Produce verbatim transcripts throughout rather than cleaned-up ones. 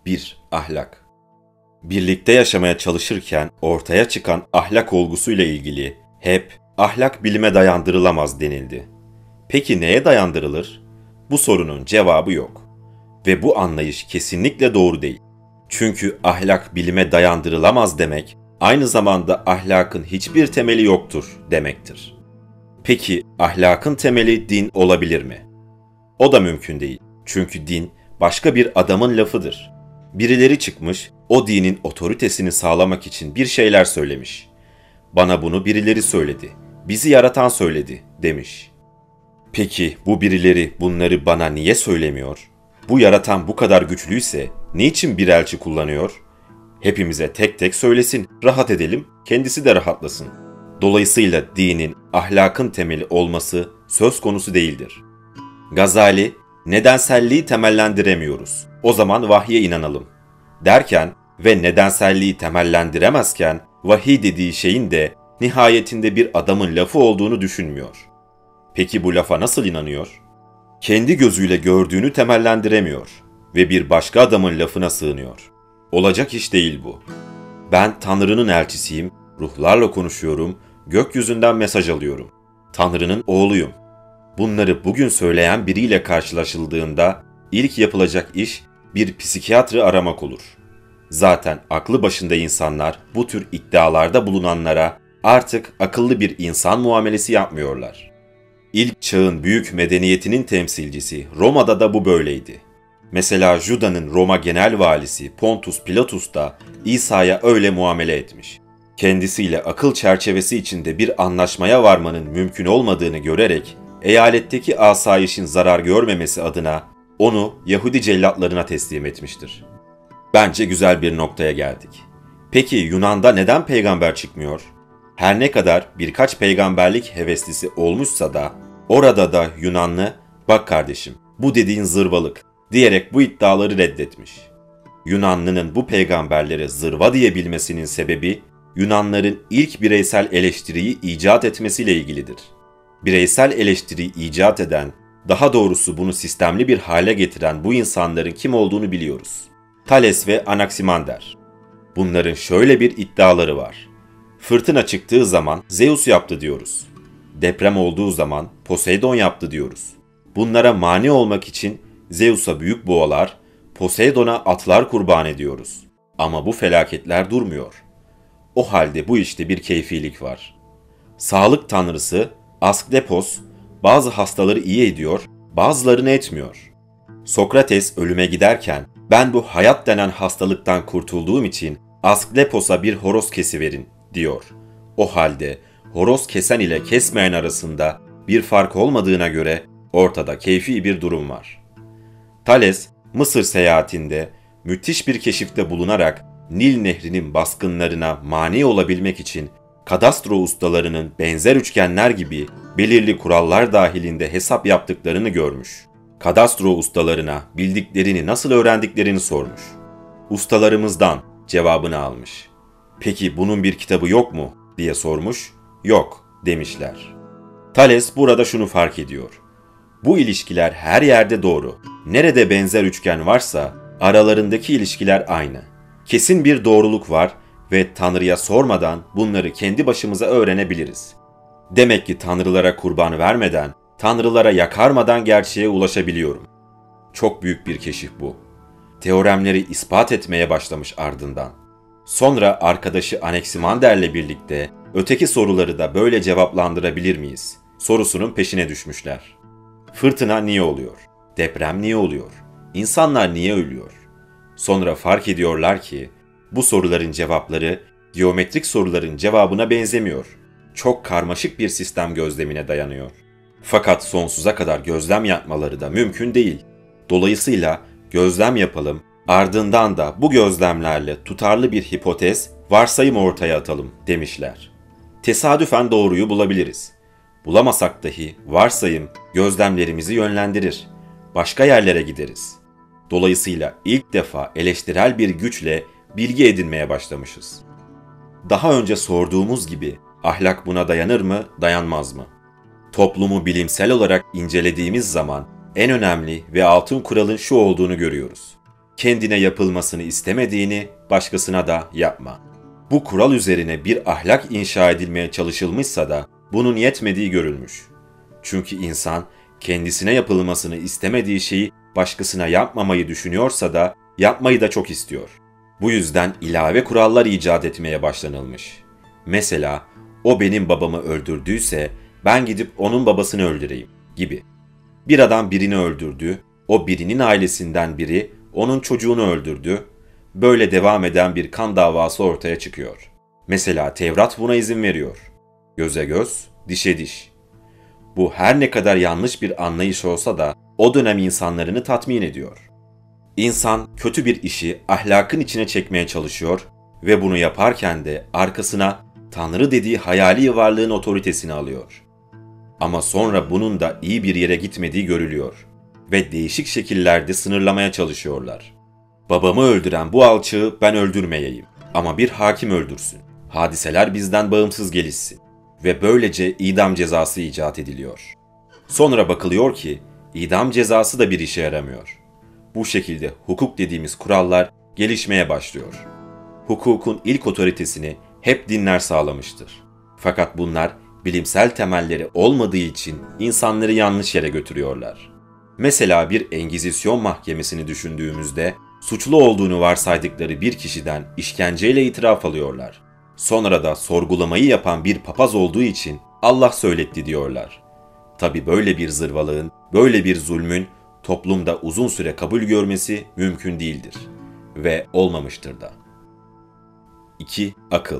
bir. Ahlak. Birlikte yaşamaya çalışırken ortaya çıkan ahlak olgusuyla ilgili hep ahlak bilime dayandırılamaz denildi. Peki neye dayandırılır? Bu sorunun cevabı yok. Ve bu anlayış kesinlikle doğru değil. Çünkü ahlak bilime dayandırılamaz demek, aynı zamanda ahlakın hiçbir temeli yoktur demektir. Peki ahlakın temeli din olabilir mi? O da mümkün değil. Çünkü din başka bir adamın lafıdır. Birileri çıkmış, o dinin otoritesini sağlamak için bir şeyler söylemiş. Bana bunu birileri söyledi, bizi yaratan söyledi demiş. Peki bu birileri bunları bana niye söylemiyor? Bu yaratan bu kadar güçlüyse niçin bir elçi kullanıyor? Hepimize tek tek söylesin, rahat edelim, kendisi de rahatlasın. Dolayısıyla dinin, ahlakın temeli olması söz konusu değildir. Gazali, nedenselliği temellendiremiyoruz, o zaman vahye inanalım derken ve nedenselliği temellendiremezken vahiy dediği şeyin de nihayetinde bir adamın lafı olduğunu düşünmüyor. Peki bu lafa nasıl inanıyor? Kendi gözüyle gördüğünü temellendiremiyor ve bir başka adamın lafına sığınıyor. Olacak iş değil bu. Ben Tanrı'nın elçisiyim, ruhlarla konuşuyorum, gökyüzünden mesaj alıyorum. Tanrı'nın oğluyum. Bunları bugün söyleyen biriyle karşılaşıldığında ilk yapılacak iş bir psikiyatrı aramak olur. Zaten aklı başında insanlar bu tür iddialarda bulunanlara artık akıllı bir insan muamelesi yapmıyorlar. İlk çağın büyük medeniyetinin temsilcisi Roma'da da bu böyleydi. Mesela Juda'nın Roma genel valisi Pontus Pilatus da İsa'ya öyle muamele etmiş. Kendisiyle akıl çerçevesi içinde bir anlaşmaya varmanın mümkün olmadığını görerek eyaletteki asayişin zarar görmemesi adına onu Yahudi cellatlarına teslim etmiştir. Bence güzel bir noktaya geldik. Peki Yunan'da neden peygamber çıkmıyor? Her ne kadar birkaç peygamberlik heveslisi olmuşsa da orada da Yunanlı, bak kardeşim bu dediğin zırvalık diyerek bu iddiaları reddetmiş. Yunanlı'nın bu peygamberlere zırva diyebilmesinin sebebi Yunanların ilk bireysel eleştiriyi icat etmesiyle ilgilidir. Bireysel eleştiriyi icat eden, daha doğrusu bunu sistemli bir hale getiren bu insanların kim olduğunu biliyoruz. Thales ve Anaximander. Bunların şöyle bir iddiaları var. Fırtına çıktığı zaman Zeus yaptı diyoruz. Deprem olduğu zaman Poseidon yaptı diyoruz. Bunlara mani olmak için Zeus'a büyük boğalar, Poseidon'a atlar kurban ediyoruz. Ama bu felaketler durmuyor. O halde bu işte bir keyfilik var. Sağlık tanrısı Asklepos bazı hastaları iyi ediyor, bazılarını etmiyor. Sokrates ölüme giderken ben bu hayat denen hastalıktan kurtulduğum için Asklepos'a bir horoz kesiverin diyor. O halde horoz kesen ile kesmeyen arasında bir fark olmadığına göre ortada keyfi bir durum var. Thales, Mısır seyahatinde müthiş bir keşifte bulunarak Nil Nehri'nin baskınlarına mani olabilmek için kadastro ustalarının benzer üçgenler gibi belirli kurallar dahilinde hesap yaptıklarını görmüş. Kadastro ustalarına bildiklerini nasıl öğrendiklerini sormuş. Ustalarımızdan cevabını almış. Peki bunun bir kitabı yok mu diye sormuş. Yok demişler. Thales burada şunu fark ediyor. Bu ilişkiler her yerde doğru. Nerede benzer üçgen varsa aralarındaki ilişkiler aynı. Kesin bir doğruluk var ve Tanrı'ya sormadan bunları kendi başımıza öğrenebiliriz. Demek ki tanrılara kurban vermeden, tanrılara yakarmadan gerçeğe ulaşabiliyorum. Çok büyük bir keşif bu. Teoremleri ispat etmeye başlamış ardından. Sonra arkadaşı Anaximander'le birlikte öteki soruları da böyle cevaplandırabilir miyiz sorusunun peşine düşmüşler. Fırtına niye oluyor? Deprem niye oluyor? İnsanlar niye ölüyor? Sonra fark ediyorlar ki bu soruların cevapları geometrik soruların cevabına benzemiyor. Çok karmaşık bir sistem gözlemine dayanıyor. Fakat sonsuza kadar gözlem yapmaları da mümkün değil. Dolayısıyla gözlem yapalım, ardından da bu gözlemlerle tutarlı bir hipotez, varsayım ortaya atalım demişler. Tesadüfen doğruyu bulabiliriz. Bulamasak dahi varsayım gözlemlerimizi yönlendirir. Başka yerlere gideriz. Dolayısıyla ilk defa eleştirel bir güçle bilgi edinmeye başlamışız. Daha önce sorduğumuz gibi ahlak buna dayanır mı, dayanmaz mı? Toplumu bilimsel olarak incelediğimiz zaman en önemli ve altın kuralın şu olduğunu görüyoruz. kendine yapılmasını istemediğini başkasına da yapma. Bu kural üzerine bir ahlak inşa edilmeye çalışılmışsa da bunun yetmediği görülmüş. Çünkü insan kendisine yapılmasını istemediği şeyi başkasına yapmamayı düşünüyorsa da yapmayı da çok istiyor. Bu yüzden ilave kurallar icat etmeye başlanılmış. Mesela o benim babamı öldürdüyse ben gidip onun babasını öldüreyim gibi. Bir adam birini öldürdü, o birinin ailesinden biri onun çocuğunu öldürdü. Böyle devam eden bir kan davası ortaya çıkıyor. Mesela Tevrat buna izin veriyor. Göze göz, dişe diş. Bu her ne kadar yanlış bir anlayış olsa da o dönem insanlarını tatmin ediyor. İnsan kötü bir işi ahlakın içine çekmeye çalışıyor ve bunu yaparken de arkasına Tanrı dediği hayali varlığın otoritesini alıyor. Ama sonra bunun da iyi bir yere gitmediği görülüyor ve değişik şekillerde sınırlamaya çalışıyorlar. Babamı öldüren bu alçığı ben öldürmeyeyim ama bir hakim öldürsün. Hadiseler bizden bağımsız gelişsin ve böylece idam cezası icat ediliyor. Sonra bakılıyor ki idam cezası da bir işe yaramıyor. Bu şekilde hukuk dediğimiz kurallar gelişmeye başlıyor. Hukukun ilk otoritesini hep dinler sağlamıştır. Fakat bunlar bilimsel temelleri olmadığı için insanları yanlış yere götürüyorlar. Mesela bir Engizisyon mahkemesini düşündüğümüzde suçlu olduğunu varsaydıkları bir kişiden işkenceyle itiraf alıyorlar. Sonra da sorgulamayı yapan bir papaz olduğu için Allah söyletti diyorlar. Tabi böyle bir zırvalığın, böyle bir zulmün toplumda uzun süre kabul görmesi mümkün değildir ve olmamıştır da. iki. Akıl.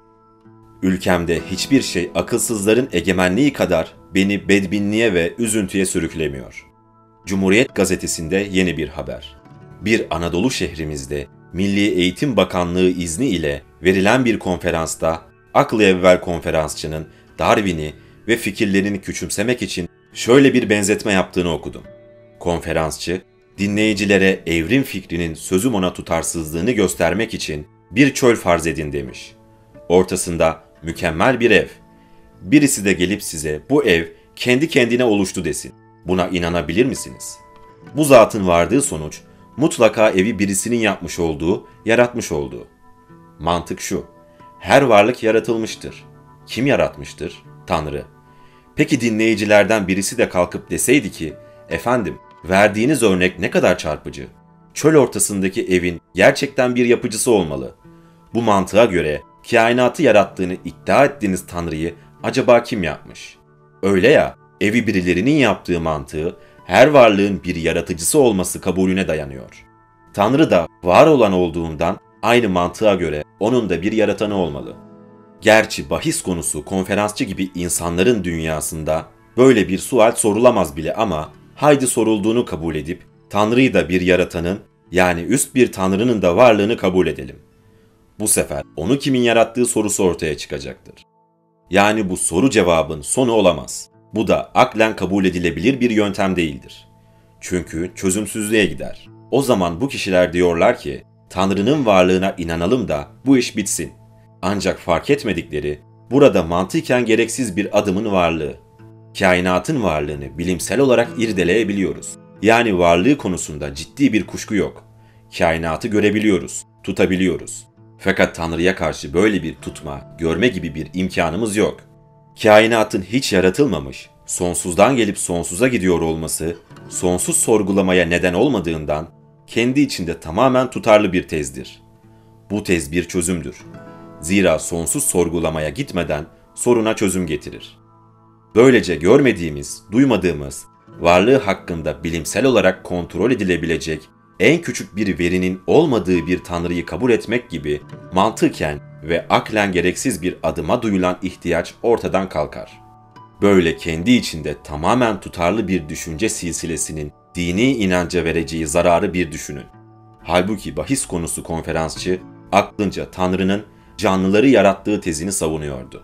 Ülkemde hiçbir şey akılsızların egemenliği kadar beni bedbinliğe ve üzüntüye sürüklemiyor. Cumhuriyet Gazetesi'nde yeni bir haber. Bir Anadolu şehrimizde Milli Eğitim Bakanlığı izni ile verilen bir konferansta aklı evvel konferansçının Darwin'i ve fikirlerini küçümsemek için şöyle bir benzetme yaptığını okudum. Konferansçı, dinleyicilere evrim fikrinin sözüm ona tutarsızlığını göstermek için bir çöl farz edin demiş. Ortasında mükemmel bir ev. Birisi de gelip size bu ev kendi kendine oluştu desin. Buna inanabilir misiniz? Bu zatın vardığı sonuç mutlaka evi birisinin yapmış olduğu, yaratmış olduğu. Mantık şu: her varlık yaratılmıştır. Kim yaratmıştır? Tanrı. Peki dinleyicilerden birisi de kalkıp deseydi ki, efendim, verdiğiniz örnek ne kadar çarpıcı. Çöl ortasındaki evin gerçekten bir yapıcısı olmalı. Bu mantığa göre kainatı yarattığını iddia ettiğiniz Tanrı'yı acaba kim yapmış? Öyle ya, evi birilerinin yaptığı mantığı her varlığın bir yaratıcısı olması kabulüne dayanıyor. Tanrı da var olan olduğundan aynı mantığa göre onun da bir yaratanı olmalı. Gerçi bahis konusu konferansçı gibi insanların dünyasında böyle bir sual sorulamaz bile ama haydi sorulduğunu kabul edip Tanrı'yı da bir yaratanın, yani üst bir Tanrı'nın da varlığını kabul edelim. Bu sefer onu kimin yarattığı sorusu ortaya çıkacaktır. Yani bu soru cevabın sonu olamaz. Bu da aklen kabul edilebilir bir yöntem değildir. Çünkü çözümsüzlüğe gider. O zaman bu kişiler diyorlar ki, Tanrı'nın varlığına inanalım da bu iş bitsin. Ancak fark etmedikleri, burada mantıken gereksiz bir adımın varlığı. Kainatın varlığını bilimsel olarak irdeleyebiliyoruz. Yani varlığı konusunda ciddi bir kuşku yok. Kainatı görebiliyoruz, tutabiliyoruz. Fakat Tanrı'ya karşı böyle bir tutma, görme gibi bir imkanımız yok. Kainatın hiç yaratılmamış, sonsuzdan gelip sonsuza gidiyor olması, sonsuz sorgulamaya neden olmadığından, kendi içinde tamamen tutarlı bir tezdir. Bu tez bir çözümdür. Zira sonsuz sorgulamaya gitmeden soruna çözüm getirir. Böylece görmediğimiz, duymadığımız, varlığı hakkında bilimsel olarak kontrol edilebilecek en küçük bir verinin olmadığı bir Tanrı'yı kabul etmek gibi mantıken ve aklen gereksiz bir adıma duyulan ihtiyaç ortadan kalkar. Böyle kendi içinde tamamen tutarlı bir düşünce silsilesinin dini inanca vereceği zararı bir düşünün. Halbuki bahis konusu konferansçı aklınca Tanrı'nın canlıları yarattığı tezini savunuyordu.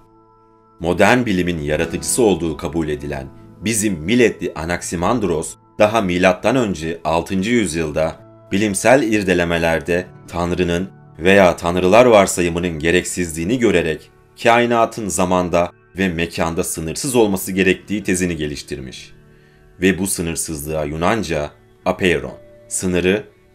Modern bilimin yaratıcısı olduğu kabul edilen bizim Miletli Anaximandros daha milattan önce altıncı yüzyılda bilimsel irdelemelerde Tanrı'nın veya tanrılar varsayımının gereksizliğini görerek kainatın zamanda ve mekanda sınırsız olması gerektiği tezini geliştirmiş. Ve bu sınırsızlığa Yunanca apeiron, sınırı,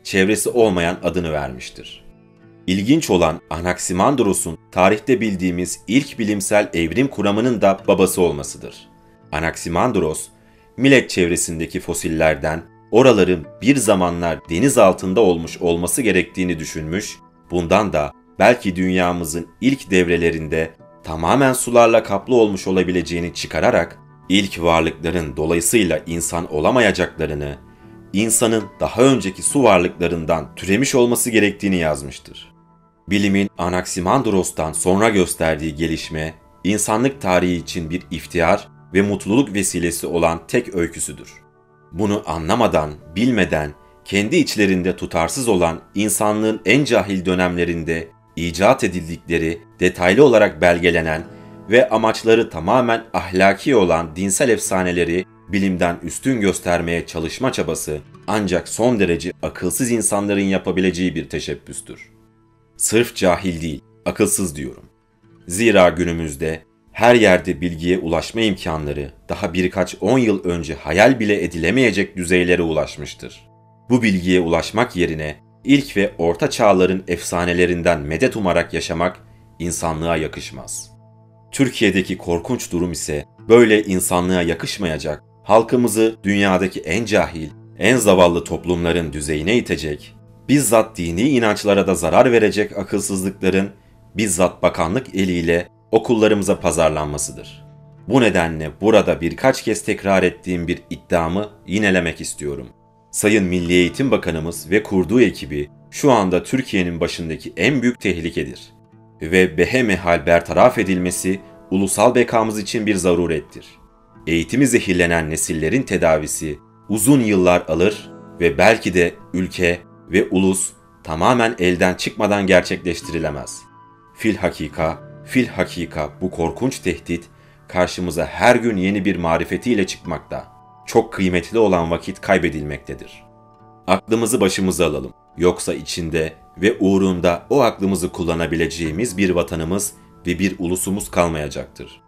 çevresi olmayan adını vermiştir. İlginç olan Anaximandros'un tarihte bildiğimiz ilk bilimsel evrim kuramının da babası olmasıdır. Anaximandros, Millet çevresindeki fosillerden oraların bir zamanlar deniz altında olmuş olması gerektiğini düşünmüş, bundan da belki dünyamızın ilk devrelerinde tamamen sularla kaplı olmuş olabileceğini çıkararak, ilk varlıkların dolayısıyla insan olamayacaklarını, insanın daha önceki su varlıklarından türemiş olması gerektiğini yazmıştır. Bilimin Anaximandros'tan sonra gösterdiği gelişme, insanlık tarihi için bir iftihar ve mutluluk vesilesi olan tek öyküsüdür. Bunu anlamadan, bilmeden, kendi içlerinde tutarsız olan insanlığın en cahil dönemlerinde icat edildikleri, detaylı olarak belgelenen ve amaçları tamamen ahlaki olan dinsel efsaneleri bilimden üstün göstermeye çalışma çabası ancak son derece akılsız insanların yapabileceği bir teşebbüstür. Sırf cahil değil, akılsız diyorum. Zira günümüzde her yerde bilgiye ulaşma imkanları daha birkaç on yıl önce hayal bile edilemeyecek düzeylere ulaşmıştır. Bu bilgiye ulaşmak yerine ilk ve orta çağların efsanelerinden medet umarak yaşamak insanlığa yakışmaz. Türkiye'deki korkunç durum ise böyle insanlığa yakışmayacak, halkımızı dünyadaki en cahil, en zavallı toplumların düzeyine itecek, bizzat dini inançlara da zarar verecek akılsızlıkların bizzat bakanlık eliyle okullarımıza pazarlanmasıdır. Bu nedenle burada birkaç kez tekrar ettiğim bir iddiamı yinelemek istiyorum. Sayın Milli Eğitim Bakanımız ve kurduğu ekibi şu anda Türkiye'nin başındaki en büyük tehlikedir. Ve behemehal bertaraf edilmesi ulusal bekamız için bir zarurettir. Eğitimi zehirlenen nesillerin tedavisi uzun yıllar alır ve belki de ülke ve ulus tamamen elden çıkmadan gerçekleştirilemez. Filhakika, filhakika bu korkunç tehdit karşımıza her gün yeni bir marifetiyle çıkmakta. Çok kıymetli olan vakit kaybedilmektedir. Aklımızı başımıza alalım. Yoksa içinde ve uğrunda o aklımızı kullanabileceğimiz bir vatanımız ve bir ulusumuz kalmayacaktır.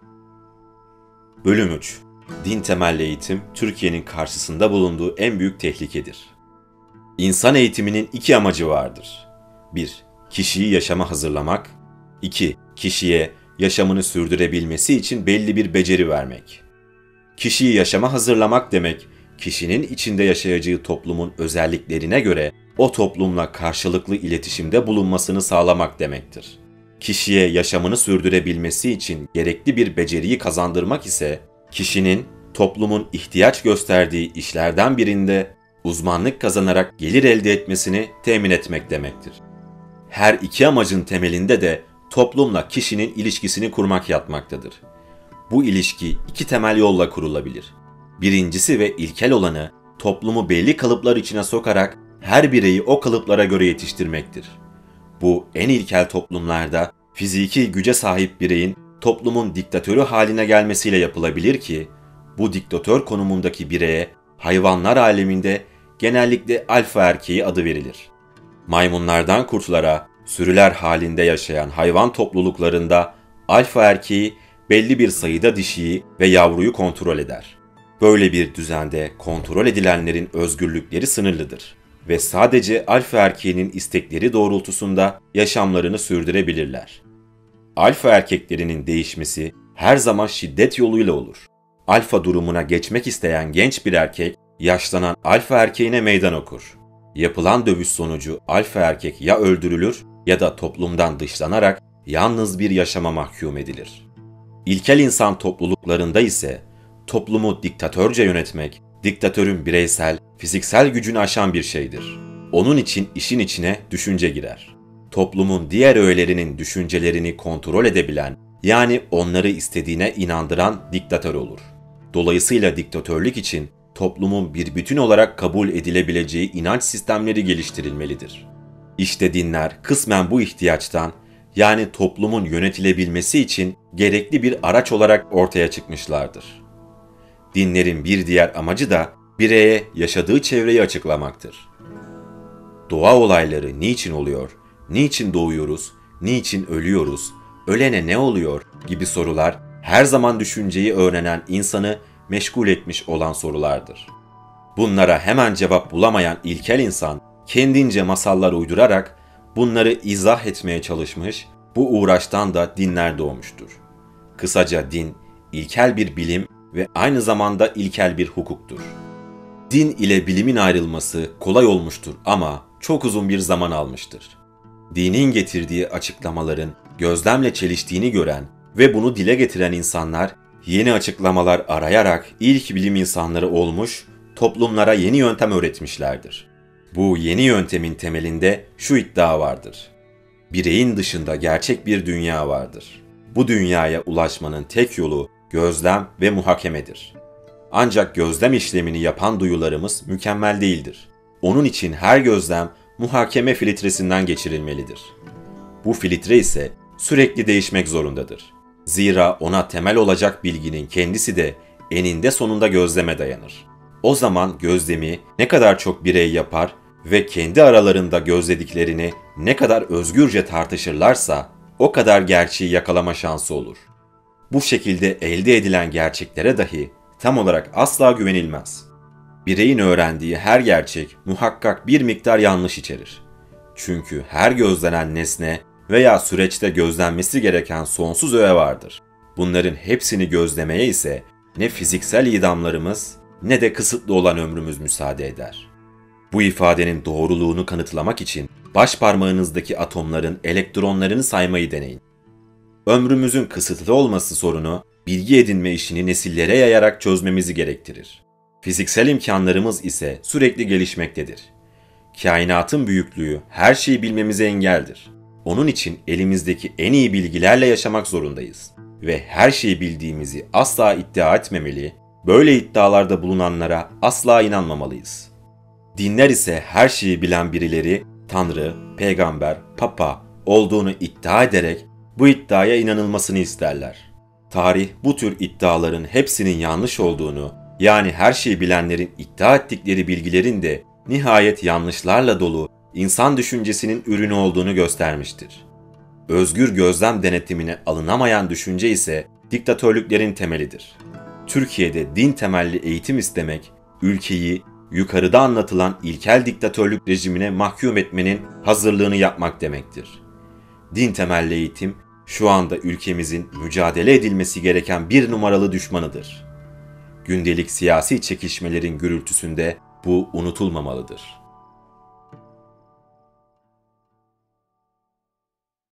Bölüm üç. Din temelli eğitim, Türkiye'nin karşısında bulunduğu en büyük tehlikedir. İnsan eğitiminin iki amacı vardır. bir. Kişiyi yaşama hazırlamak. iki. Kişiye yaşamını sürdürebilmesi için belli bir beceri vermek. Kişiyi yaşama hazırlamak demek, kişinin içinde yaşayacağı toplumun özelliklerine göre o toplumla karşılıklı iletişimde bulunmasını sağlamak demektir. Kişiye yaşamını sürdürebilmesi için gerekli bir beceriyi kazandırmak ise, kişinin toplumun ihtiyaç gösterdiği işlerden birinde uzmanlık kazanarak gelir elde etmesini temin etmek demektir. Her iki amacın temelinde de toplumla kişinin ilişkisini kurmak yatmaktadır. Bu ilişki iki temel yolla kurulabilir. Birincisi ve ilkel olanı toplumu belli kalıplar içine sokarak her bireyi o kalıplara göre yetiştirmektir. Bu en ilkel toplumlarda fiziki güce sahip bireyin toplumun diktatörü haline gelmesiyle yapılabilir ki, bu diktatör konumundaki bireye hayvanlar aleminde genellikle alfa erkeği adı verilir. Maymunlardan kurtlara, sürüler halinde yaşayan hayvan topluluklarında alfa erkeği belli bir sayıda dişiyi ve yavruyu kontrol eder. Böyle bir düzende kontrol edilenlerin özgürlükleri sınırlıdır ve sadece alfa erkeğinin istekleri doğrultusunda yaşamlarını sürdürebilirler. Alfa erkeklerinin değişmesi her zaman şiddet yoluyla olur. Alfa durumuna geçmek isteyen genç bir erkek, yaşlanan alfa erkeğine meydan okur. Yapılan dövüş sonucu alfa erkek ya öldürülür ya da toplumdan dışlanarak yalnız bir yaşama mahkum edilir. İlkel insan topluluklarında ise toplumu diktatörce yönetmek, diktatörün bireysel, fiziksel gücünü aşan bir şeydir. Onun için işin içine düşünce girer. Toplumun diğer öğelerinin düşüncelerini kontrol edebilen, yani onları istediğine inandıran diktatör olur. Dolayısıyla diktatörlük için toplumun bir bütün olarak kabul edilebileceği inanç sistemleri geliştirilmelidir. İşte dinler kısmen bu ihtiyaçtan, yani toplumun yönetilebilmesi için gerekli bir araç olarak ortaya çıkmışlardır. Dinlerin bir diğer amacı da bireye yaşadığı çevreyi açıklamaktır. Doğa olayları niçin oluyor, niçin doğuyoruz, niçin ölüyoruz, ölene ne oluyor gibi sorular her zaman düşünceyi öğrenen insanı meşgul etmiş olan sorulardır. Bunlara hemen cevap bulamayan ilkel insan kendince masallar uydurarak bunları izah etmeye çalışmış, bu uğraştan da dinler doğmuştur. Kısaca din, ilkel bir bilim ve aynı zamanda ilkel bir hukuktur. Din ile bilimin ayrılması kolay olmuştur ama çok uzun bir zaman almıştır. Dinin getirdiği açıklamaların gözlemle çeliştiğini gören ve bunu dile getiren insanlar yeni açıklamalar arayarak ilk bilim insanları olmuş, toplumlara yeni yöntem öğretmişlerdir. Bu yeni yöntemin temelinde şu iddia vardır: bireyin dışında gerçek bir dünya vardır. Bu dünyaya ulaşmanın tek yolu gözlem ve muhakemedir. Ancak gözlem işlemini yapan duyularımız mükemmel değildir. Onun için her gözlem muhakeme filtresinden geçirilmelidir. Bu filtre ise sürekli değişmek zorundadır. Zira ona temel olacak bilginin kendisi de eninde sonunda gözleme dayanır. O zaman gözlemi ne kadar çok birey yapar ve kendi aralarında gözlediklerini ne kadar özgürce tartışırlarsa o kadar gerçeği yakalama şansı olur. Bu şekilde elde edilen gerçeklere dahi tam olarak asla güvenilmez. Bireyin öğrendiği her gerçek muhakkak bir miktar yanlış içerir. Çünkü her gözlenen nesne veya süreçte gözlenmesi gereken sonsuz öğe vardır. Bunların hepsini gözlemeye ise ne fiziksel idamlarımız ne de kısıtlı olan ömrümüz müsaade eder. Bu ifadenin doğruluğunu kanıtlamak için baş parmağınızdaki atomların elektronlarını saymayı deneyin. Ömrümüzün kısıtlı olması sorunu, bilgi edinme işini nesillere yayarak çözmemizi gerektirir. Fiziksel imkanlarımız ise sürekli gelişmektedir. Kainatın büyüklüğü her şeyi bilmemize engeldir. Onun için elimizdeki en iyi bilgilerle yaşamak zorundayız. Ve her şeyi bildiğimizi asla iddia etmemeli, böyle iddialarda bulunanlara asla inanmamalıyız. Dinler ise her şeyi bilen birileri, Tanrı, peygamber, papa olduğunu iddia ederek bu iddiaya inanılmasını isterler. Tarih bu tür iddiaların hepsinin yanlış olduğunu, yani her şeyi bilenlerin iddia ettikleri bilgilerin de nihayet yanlışlarla dolu insan düşüncesinin ürünü olduğunu göstermiştir. Özgür gözlem denetimine alınamayan düşünce ise diktatörlüklerin temelidir. Türkiye'de din temelli eğitim istemek, ülkeyi yukarıda anlatılan ilkel diktatörlük rejimine mahkum etmenin hazırlığını yapmak demektir. Din temelli eğitim şu anda ülkemizin mücadele edilmesi gereken bir numaralı düşmanıdır. Gündelik siyasi çekişmelerin gürültüsünde bu unutulmamalıdır.